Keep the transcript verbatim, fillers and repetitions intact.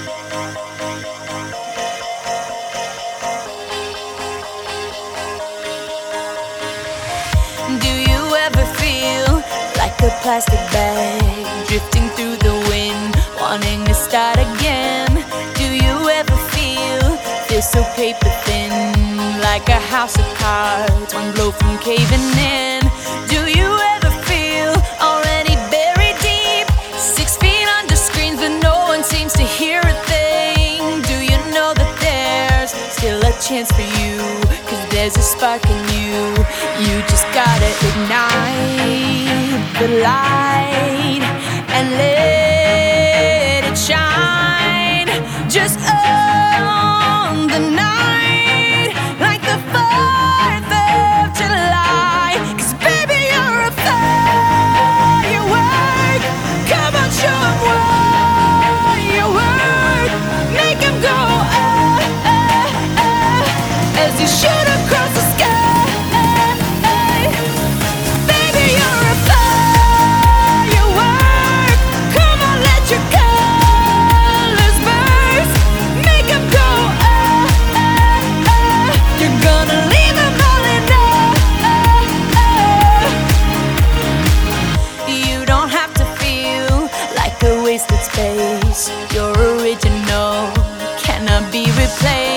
Do you ever feel like a plastic bag drifting through the wind, wanting to start again? Do you ever feel, feel so paper thin, like a house of cards, one blow from caving in? Do you ever feel already buried deep, six feet under screens but no one seems to hear a thing? Do you know that there's still a chance for you, 'cause there's a spark in you? You just gotta ignite the light and let it shine. Just own the night like the fourth of July. 'Cause baby, you're a firework. Come on, show 'em what you work. Make 'em go ah, ah, ah, as you shoot across the sky. Wasted space, your original cannot be replaced.